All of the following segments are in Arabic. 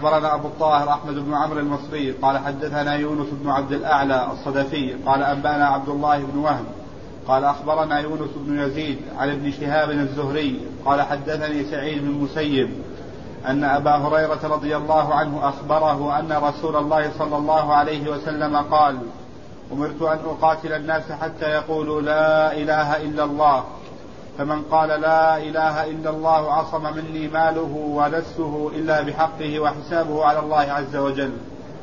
أخبرنا أبو الطاهر أحمد بن عمرو المصري قال حدثنا يونس بن عبد الأعلى الصدفي قال أنبأنا عبد الله بن وهب قال أخبرنا يونس بن يزيد عن ابن شهاب الزهري قال حدثني سعيد بن المسيب أن أبا هريرة رضي الله عنه أخبره أن رسول الله صلى الله عليه وسلم قال: أمرت أن أقاتل الناس حتى يقولوا لا إله إلا الله، فمن قال لا إله إلا الله عصم مني ماله ونفسه إلا بحقه وحسابه على الله عز وجل.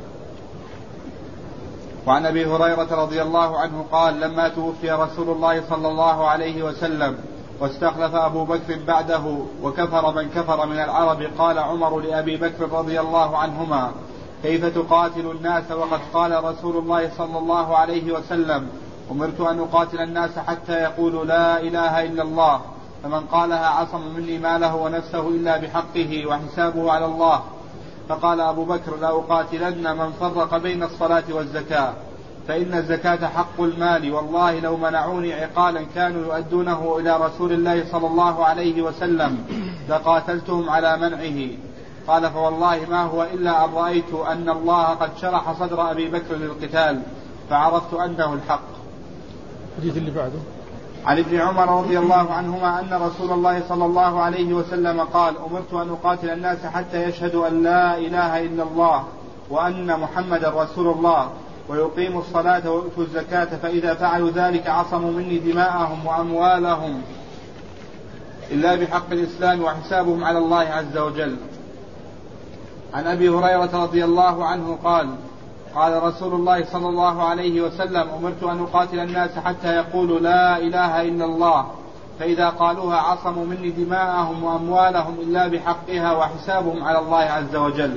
وعن أبي هريرة رضي الله عنه قال: لما توفي رسول الله صلى الله عليه وسلم واستخلف أبو بكر بعده وكفر من كفر من العرب، قال عمر لأبي بكر رضي الله عنهما: كيف تقاتل الناس وقد قال رسول الله صلى الله عليه وسلم: أمرت أن أقاتل الناس حتى يقولوا لا إله إلا الله، فمن قالها عصم مني ماله ونفسه إلا بحقه وحسابه على الله. فقال أبو بكر: لا أقاتلن من فرق بين الصلاة والزكاة، فإن الزكاة حق المال، والله لو منعوني عقالا كانوا يؤدونه إلى رسول الله صلى الله عليه وسلم لقاتلتهم على منعه. قال: فوالله ما هو إلا أن رأيت أن الله قد شرح صدر أبي بكر للقتال فعرفت أنه الحق. الحديث اللي بعده عن ابن عمر رضي الله عنهما أن رسول الله صلى الله عليه وسلم قال: أمرت أن أقاتل الناس حتى يشهدوا أن لا إله إلا الله وأن محمد رسول الله ويقيموا الصلاة ويؤتوا الزكاة، فإذا فعلوا ذلك عصموا مني دماءهم وأموالهم إلا بحق الإسلام وحسابهم على الله عز وجل. عن أبي هريرة رضي الله عنه قال: قال رسول الله صلى الله عليه وسلم: أمرت أن أقاتل الناس حتى يقولوا لا إله إلا الله، فإذا قالوها عصموا مني دماءهم وأموالهم إلا بحقها وحسابهم على الله عز وجل.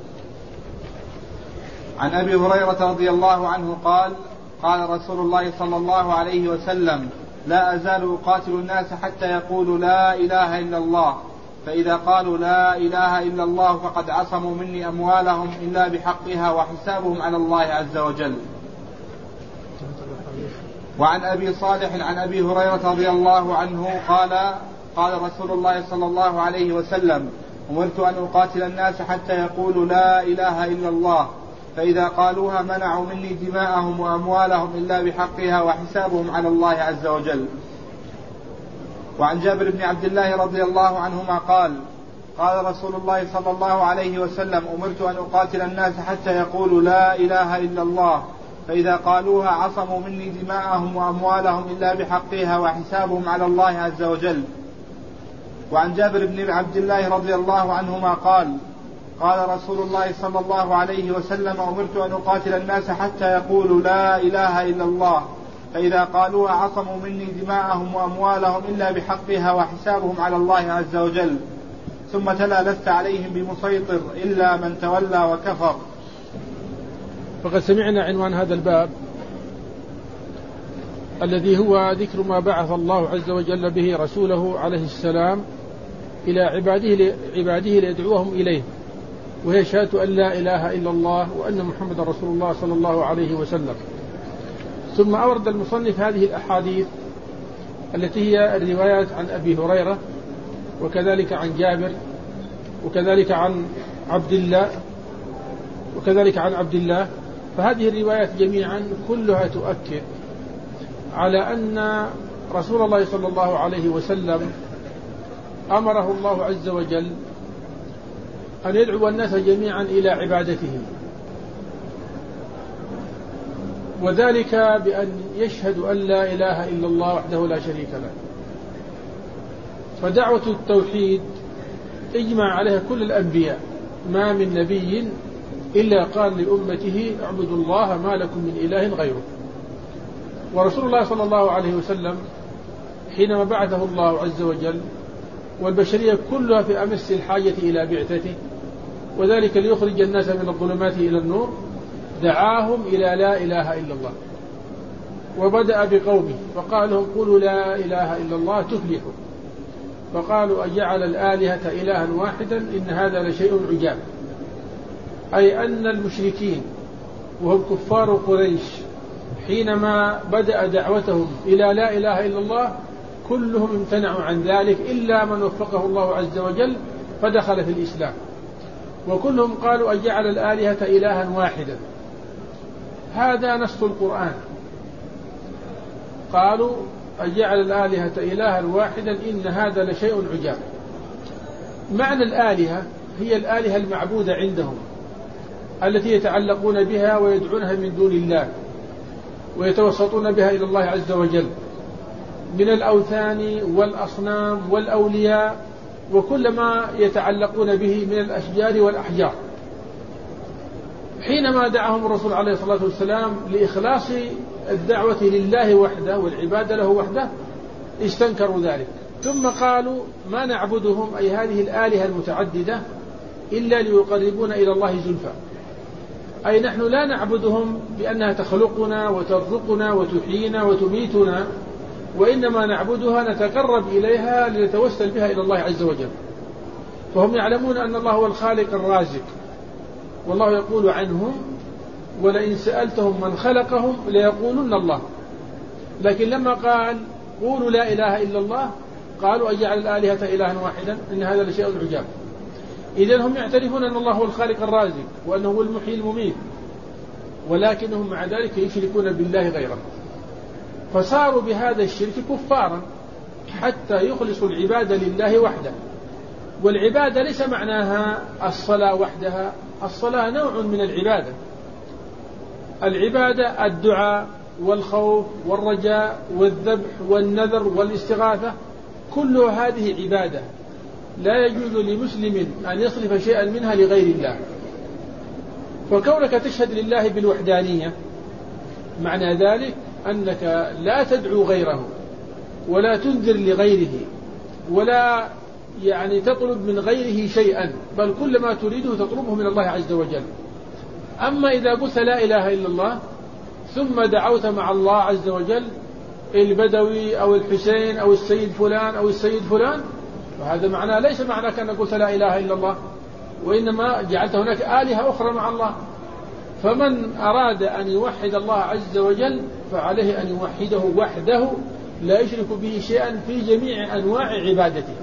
عن أبي هريرة رضي الله عنه قال: قال رسول الله صلى الله عليه وسلم: لا أزال أقاتل الناس حتى يقولوا لا إله إلا الله، فإذا قالوا لا إله إلا الله فقد عصموا مني أموالهم إلا بحقها وحسابهم على الله عز وجل. وعن أبي صالح عن أبي هريرة رضي الله عنه قال: قال رسول الله صلى الله عليه وسلم: أمرت أن أقاتل الناس حتى يقولوا لا إله إلا الله، فإذا قالوها منعوا مني دماءهم وأموالهم إلا بحقها وحسابهم على الله عز وجل. وعن جابر بن عبد الله رضي الله عنهما قال: قال رسول الله صلى الله عليه وسلم: أمرت أن أقاتل الناس حتى يقولوا لا إله إلا الله، فإذا قالوها عصموا مني دماءهم وأموالهم إلا بحقها وحسابهم على الله عز وجل. وعن جابر بن عبد الله رضي الله عنهما قال: قال رسول الله صلى الله عليه وسلم: أمرت أن أقاتل الناس حتى يقولوا لا إله إلا الله، فإذا قالوها عصموا مني دماءهم وأموالهم إلا بحقها وحسابهم على الله عز وجل. ثم تلا: لست عليهم بمسيطر إلا من تولى وكفر. فقد سمعنا عنوان هذا الباب الذي هو ذكر ما بعث الله عز وجل به رسوله عليه السلام إلى عباده ليدعوهم إليه، وهي شهادة أن لا إله إلا الله وأن محمد رسول الله صلى الله عليه وسلم. ثم أورد المصنف هذه الأحاديث التي هي الروايات عن أبي هريرة، وكذلك عن جابر، وكذلك عن عبد الله، فهذه الروايات جميعا كلها تؤكد على أن رسول الله صلى الله عليه وسلم أمره الله عز وجل أن يدعو الناس جميعا إلى عبادته، وذلك بأن يشهدوا أن لا إله إلا الله وحده لا شريك له. فدعوة التوحيد اجمع عليها كل الأنبياء، ما من نبي إلا قال لأمته: اعبدوا الله ما لكم من إله غيره. ورسول الله صلى الله عليه وسلم حينما بعثه الله عز وجل والبشرية كلها في أمس الحاجة إلى بعثته، وذلك ليخرج الناس من الظلمات إلى النور، دعاهم إلى لا إله إلا الله. وبدأ بقومه فقال لهم: قولوا لا إله إلا الله تفلحوا. فقالوا: أجعل الآلهة إلها واحدا إن هذا لشيء عجاب. أي أن المشركين وهم كفار قريش حينما بدأ دعوتهم إلى لا إله إلا الله كلهم امتنعوا عن ذلك إلا من وفقه الله عز وجل فدخل في الإسلام. وكلهم قالوا أجعل الآلهة إلها واحدا. هذا نص القرآن، قالوا أجعل الآلهة إلها واحدا إن هذا لشيء عجاب. معنى الآلهة هي الآلهة المعبودة عندهم التي يتعلقون بها ويدعونها من دون الله ويتوسطون بها إلى الله عز وجل من الأوثان والأصنام والأولياء وكل ما يتعلقون به من الأشجار والأحجار. حينما دعاهم الرسول عليه الصلاة والسلام لإخلاص الدعوة لله وحده والعبادة له وحده استنكروا ذلك، ثم قالوا ما نعبدهم أي هذه الآلهة المتعددة إلا ليقربونا إلى الله زلفى، أي نحن لا نعبدهم بأنها تخلقنا وترزقنا وتحيينا وتميتنا، وإنما نعبدها نتقرب إليها لنتوسل بها إلى الله عز وجل. فهم يعلمون أن الله هو الخالق الرازق، والله يقول عنهم ولئن سألتهم من خلقهم ليقولن الله. لكن لما قال قولوا لا إله إلا الله قالوا أجعل الآلهة إلها واحدا إن هذا لشيء عجاب. إذن هم يعترفون أن الله هو الخالق الرازق وأنه هو المحيي المميت، ولكنهم مع ذلك يشركون بالله غيره، فصاروا بهذا الشرك كفارا حتى يخلصوا العبادة لله وحده. والعبادة ليس معناها الصلاة وحدها، الصلاة نوع من العبادة. العبادة الدعاء والخوف والرجاء والذبح والنذر والاستغاثة، كل هذه عبادة لا يجوز لمسلم أن يصرف شيئا منها لغير الله. وكونك تشهد لله بالوحدانية معنى ذلك أنك لا تدعو غيره ولا تنذر لغيره ولا تطلب من غيره شيئا، بل كل ما تريده تطلبه من الله عز وجل. أما إذا قلت لا إله إلا الله ثم دعوت مع الله عز وجل البدوي أو الحسين أو السيد فلان أو السيد فلان، فهذا معناه ليس معناه كأنك قلت لا إله إلا الله، وإنما جعلت هناك آلهة أخرى مع الله. فمن أراد أن يوحد الله عز وجل فعليه أن يوحده وحده لا يشرك به شيئا في جميع أنواع عبادته.